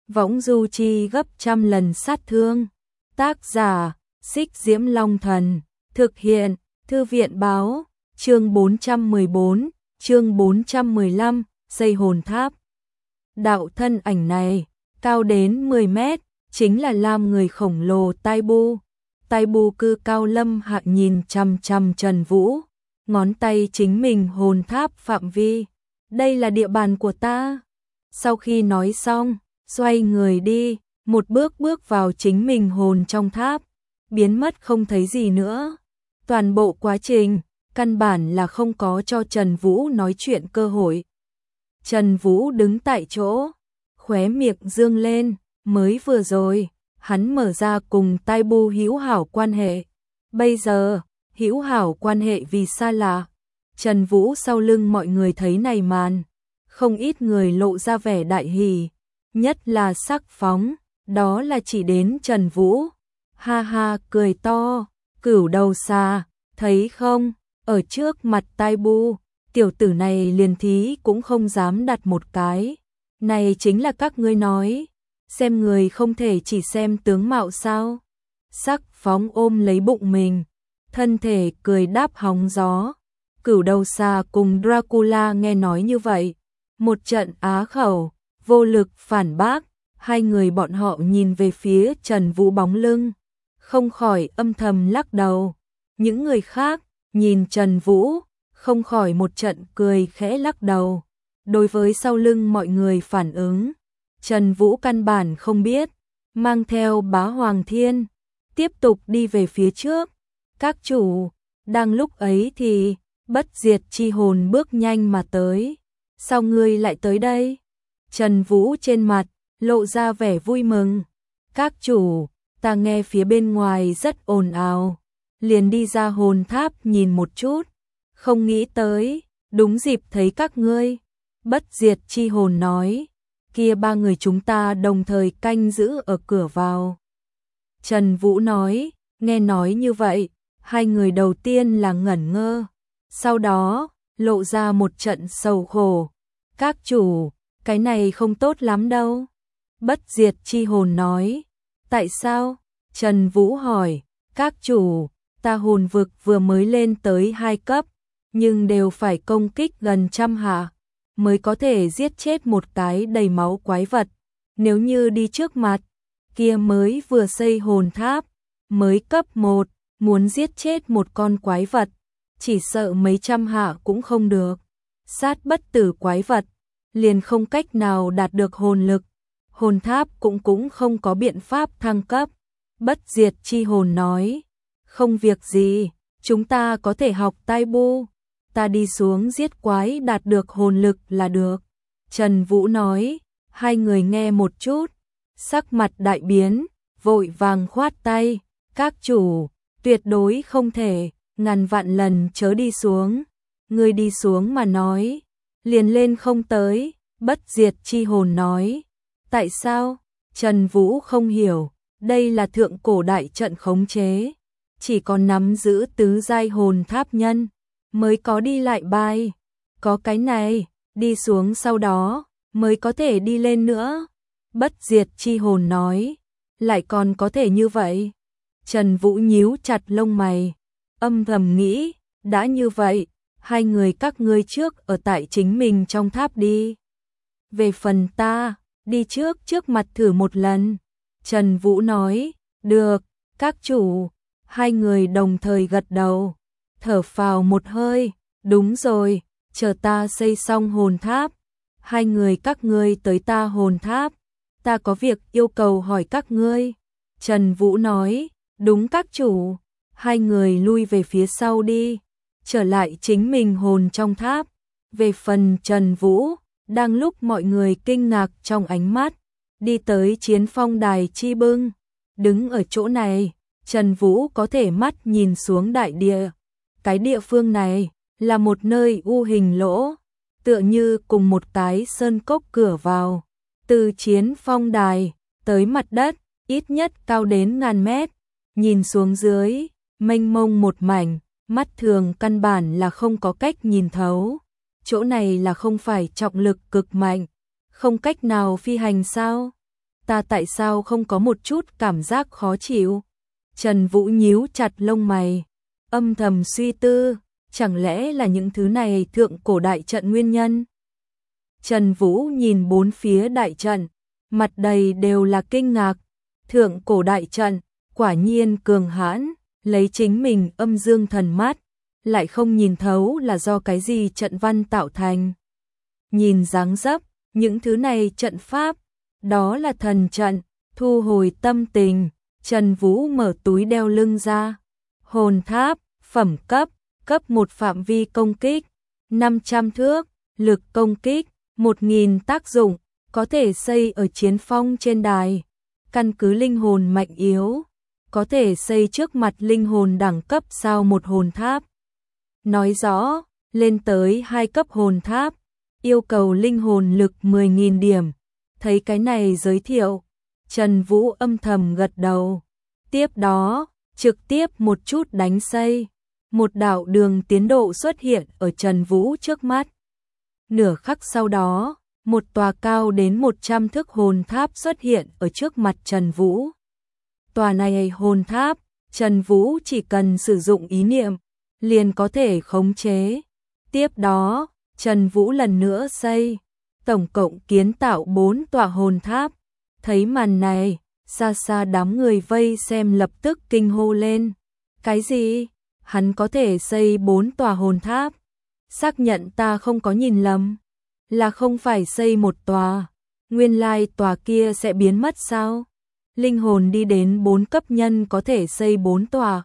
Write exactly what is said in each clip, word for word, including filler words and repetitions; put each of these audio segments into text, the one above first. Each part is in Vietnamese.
võng du chi gấp trăm lần sát thương. Tác giả, Xích Diễm Long Thần, thực hiện, Thư viện báo, chương bốn trăm mười bốn, chương bốn trăm mười lăm, xây hồn tháp. Đạo thân ảnh này, cao đến mười mét, chính là Lam người khổng lồ Tai Bu. Tai Bu cư cao lâm hạ nhìn chằm chằm Trần Vũ, ngón tay chính mình hồn tháp phạm vi. Đây là địa bàn của ta. Sau khi nói xong, xoay người đi, một bước bước vào chính mình hồn trong tháp, biến mất không thấy gì nữa. Toàn bộ quá trình, căn bản là không có cho Trần Vũ nói chuyện cơ hội. Trần Vũ đứng tại chỗ, khóe miệng dương lên, mới vừa rồi, hắn mở ra cùng Tai Bu hữu hảo quan hệ. Bây giờ, hữu hảo quan hệ vì xa lạ. Trần Vũ sau lưng mọi người thấy này màn, không ít người lộ ra vẻ đại hỉ, nhất là Sắc Phóng, đó là chỉ đến Trần Vũ. Ha ha cười to, Cửu Đầu Xà, thấy không, ở trước mặt Tai Bu, tiểu tử này liền thí cũng không dám đặt một cái. Này chính là các ngươi nói, xem người không thể chỉ xem tướng mạo sao. Sắc Phóng ôm lấy bụng mình, thân thể cười đáp hóng gió. Cửu Đầu Xà cùng Dracula nghe nói như vậy, một trận á khẩu, vô lực phản bác. Hai người bọn họ nhìn về phía Trần Vũ bóng lưng, không khỏi âm thầm lắc đầu. Những người khác nhìn Trần Vũ, không khỏi một trận cười khẽ lắc đầu. Đối với sau lưng mọi người phản ứng, Trần Vũ căn bản không biết, mang theo Bá Hoàng Thiên, tiếp tục đi về phía trước. Các chủ, đang lúc ấy thì Bất Diệt chi hồn bước nhanh mà tới. Sao ngươi lại tới đây? Trần Vũ trên mặt lộ ra vẻ vui mừng. Các chủ, ta nghe phía bên ngoài rất ồn ào, liền đi ra hồn tháp nhìn một chút, không nghĩ tới, đúng dịp thấy các ngươi. Bất Diệt chi hồn nói, kia ba người chúng ta đồng thời canh giữ ở cửa vào. Trần Vũ nói, nghe nói như vậy, hai người đầu tiên là ngẩn ngơ, sau đó lộ ra một trận sầu khổ. Các chủ, cái này không tốt lắm đâu. Bất Diệt chi hồn nói, tại sao? Trần Vũ hỏi, các chủ, ta hồn vực vừa mới lên tới hai cấp, nhưng đều phải công kích gần trăm hạ, mới có thể giết chết một cái đầy máu quái vật. Nếu như đi trước mặt, kia mới vừa xây hồn tháp, mới cấp một, muốn giết chết một con quái vật, chỉ sợ mấy trăm hạ cũng không được. Sát bất tử quái vật, liền không cách nào đạt được hồn lực. Hồn tháp cũng cũng không có biện pháp thăng cấp. Bất Diệt chi hồn nói, không việc gì, chúng ta có thể học Tai Bu, ta đi xuống giết quái đạt được hồn lực là được. Trần Vũ nói, hai người nghe một chút, sắc mặt đại biến, vội vàng khoát tay, các chủ, tuyệt đối không thể, ngàn vạn lần chớ đi xuống. Người đi xuống mà nói, liền lên không tới. Bất Diệt chi hồn nói, tại sao? Trần Vũ không hiểu, đây là thượng cổ đại trận khống chế, chỉ có nắm giữ tứ giai hồn tháp nhân mới có đi lại bài, có cái này, đi xuống sau đó mới có thể đi lên nữa. Bất Diệt chi hồn nói, lại còn có thể như vậy? Trần Vũ nhíu chặt lông mày, âm thầm nghĩ, đã như vậy, hai người các ngươi trước ở tại chính mình trong tháp đi. Về phần ta, đi trước trước mặt thử một lần. Trần Vũ nói, được, các chủ. Hai người đồng thời gật đầu, thở phào một hơi, đúng rồi, chờ ta xây xong hồn tháp. Hai người các ngươi tới ta hồn tháp, ta có việc yêu cầu hỏi các ngươi. Trần Vũ nói, đúng các chủ. Hai người lui về phía sau đi, trở lại chính mình hồn trong tháp. Về phần Trần Vũ, đang lúc mọi người kinh ngạc trong ánh mắt, đi tới Chiến Phong Đài chi bưng. Đứng ở chỗ này, Trần Vũ có thể mắt nhìn xuống đại địa. Cái địa phương này là một nơi u hình lỗ, tựa như cùng một cái sơn cốc cửa vào. Từ Chiến Phong Đài tới mặt đất, ít nhất cao đến ngàn mét. Nhìn xuống dưới, mênh mông một mảnh, mắt thường căn bản là không có cách nhìn thấu. Chỗ này là không phải trọng lực cực mạnh, không cách nào phi hành sao? ta tại sao không có một chút cảm giác khó chịu? Trần Vũ nhíu chặt lông mày, âm thầm suy tư, chẳng lẽ là những thứ này thượng cổ đại trận nguyên nhân? Trần Vũ nhìn bốn phía đại trận, mặt đầy đều là kinh ngạc, thượng cổ đại trận, quả nhiên cường hãn, lấy chính mình âm dương thần mắt, lại không nhìn thấu là do cái gì trận văn tạo thành. Nhìn dáng dấp, những thứ này trận pháp, đó là thần trận, thu hồi tâm tình, Trần Vũ mở túi đeo lưng ra. Hồn tháp, phẩm cấp, cấp một phạm vi công kích, năm trăm thước, lực công kích, một nghìn tác dụng, có thể xây ở chiến phong trên đài. Căn cứ linh hồn mạnh yếu, có thể xây trước mặt linh hồn đẳng cấp sau một hồn tháp. Nói rõ, lên tới hai cấp hồn tháp, yêu cầu linh hồn lực mười nghìn điểm. Thấy cái này giới thiệu, Trần Vũ âm thầm gật đầu. Tiếp đó, trực tiếp một chút đánh xây. Một đạo đường tiến độ xuất hiện ở Trần Vũ trước mắt. Nửa khắc sau đó, một tòa cao đến một trăm thước hồn tháp xuất hiện ở trước mặt Trần Vũ. Tòa này hồn tháp, Trần Vũ chỉ cần sử dụng ý niệm, liền có thể khống chế. Tiếp đó, Trần Vũ lần nữa xây, tổng cộng kiến tạo bốn tòa hồn tháp. Thấy màn này, xa xa đám người vây xem lập tức kinh hô lên. Cái gì? Hắn có thể xây bốn tòa hồn tháp? Xác nhận ta không có nhìn lầm, là không phải xây một tòa, nguyên lai tòa kia sẽ biến mất sao? Linh hồn đi đến bốn cấp nhân có thể xây bốn tòa.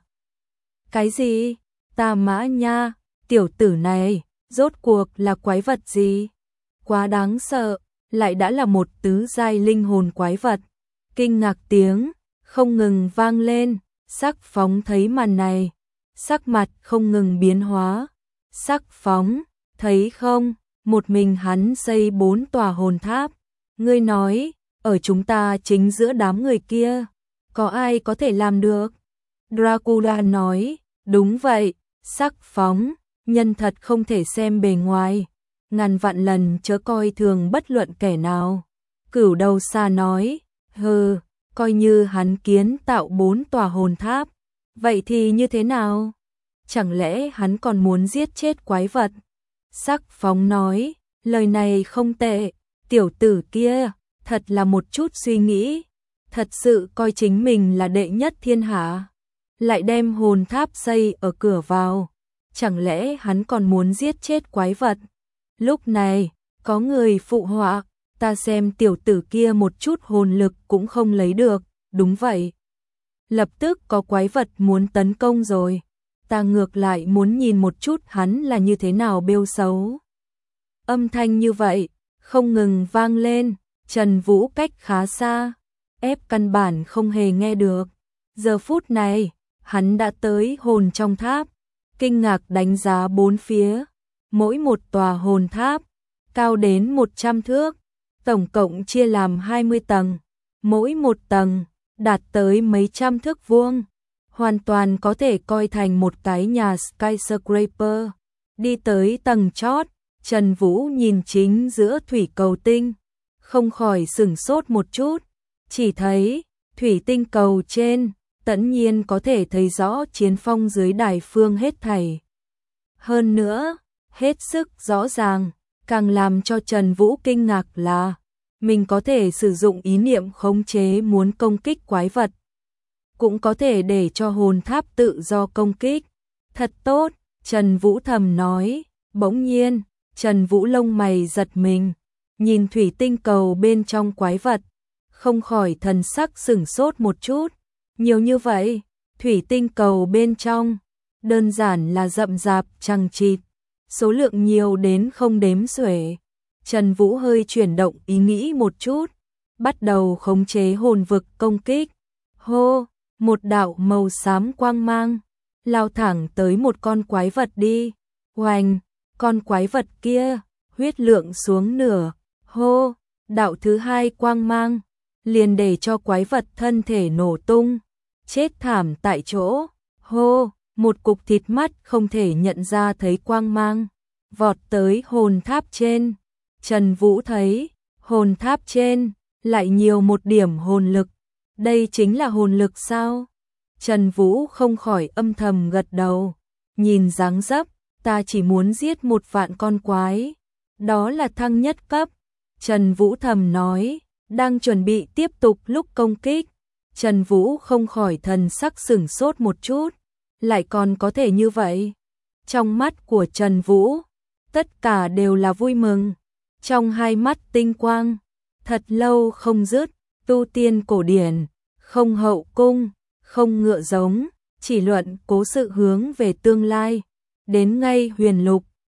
Cái gì? Ta mã nha, tiểu tử này, rốt cuộc là quái vật gì? Quá đáng sợ, lại đã là một tứ giai linh hồn quái vật. Kinh ngạc tiếng không ngừng vang lên, Sắc Phóng thấy màn này, sắc mặt không ngừng biến hóa. Sắc Phóng, thấy không, một mình hắn xây bốn tòa hồn tháp. Ngươi nói, ở chúng ta chính giữa đám người kia, có ai có thể làm được? Dracula nói, đúng vậy, Sắc Phóng, nhân thật không thể xem bề ngoài, ngàn vạn lần chớ coi thường bất luận kẻ nào. Cửu Đầu Xà nói, hừ, coi như hắn kiến tạo bốn tòa hồn tháp, vậy thì như thế nào? Chẳng lẽ hắn còn muốn giết chết quái vật? Sắc Phóng nói, lời này không tệ, tiểu tử kia, thật là một chút suy nghĩ, thật sự coi chính mình là đệ nhất thiên hạ, lại đem hồn tháp xây ở cửa vào, chẳng lẽ hắn còn muốn giết chết quái vật? Lúc này, có người phụ họa, ta xem tiểu tử kia một chút hồn lực cũng không lấy được, đúng vậy. Lập tức có quái vật muốn tấn công rồi, ta ngược lại muốn nhìn một chút hắn là như thế nào bêu xấu. Âm thanh như vậy, không ngừng vang lên, Trần Vũ cách khá xa, ép căn bản không hề nghe được. Giờ phút này, hắn đã tới hồn trong tháp, kinh ngạc đánh giá bốn phía, mỗi một tòa hồn tháp, cao đến một trăm thước, tổng cộng chia làm hai mươi tầng, mỗi một tầng, đạt tới mấy trăm thước vuông, hoàn toàn có thể coi thành một cái nhà skyscraper. Đi tới tầng chót, Trần Vũ nhìn chính giữa thủy cầu tinh, không khỏi sửng sốt một chút, chỉ thấy, thủy tinh cầu trên, tất nhiên có thể thấy rõ chiến phong dưới đài phương hết thảy. Hơn nữa, hết sức rõ ràng, càng làm cho Trần Vũ kinh ngạc là, mình có thể sử dụng ý niệm khống chế muốn công kích quái vật, cũng có thể để cho hồn tháp tự do công kích. Thật tốt, Trần Vũ thầm nói, bỗng nhiên, Trần Vũ lông mày giật mình, nhìn thủy tinh cầu bên trong quái vật, không khỏi thần sắc sửng sốt một chút. Nhiều như vậy, thủy tinh cầu bên trong, đơn giản là rậm rạp chằng chịt, số lượng nhiều đến không đếm xuể. Trần Vũ hơi chuyển động ý nghĩ một chút, bắt đầu khống chế hồn vực công kích. Hô, một đạo màu xám quang mang, lao thẳng tới một con quái vật đi. Oanh, con quái vật kia, huyết lượng xuống nửa. Hô, đạo thứ hai quang mang, liền để cho quái vật thân thể nổ tung, chết thảm tại chỗ. Hô, một cục thịt mắt không thể nhận ra thấy quang mang, vọt tới hồn tháp trên. Trần Vũ thấy, hồn tháp trên, lại nhiều một điểm hồn lực. Đây chính là hồn lực sao? Trần Vũ không khỏi âm thầm gật đầu. Nhìn dáng dấp, ta chỉ muốn giết một vạn con quái. Đó là thăng nhất cấp. Trần Vũ thầm nói, đang chuẩn bị tiếp tục lúc công kích. Trần Vũ không khỏi thần sắc sửng sốt một chút. Lại còn có thể như vậy? Trong mắt của Trần Vũ, tất cả đều là vui mừng. Trong hai mắt tinh quang, thật lâu không dứt, tu tiên cổ điển, không hậu cung, không ngựa giống, chỉ luận cố sự hướng về tương lai. Đến ngay huyền lục,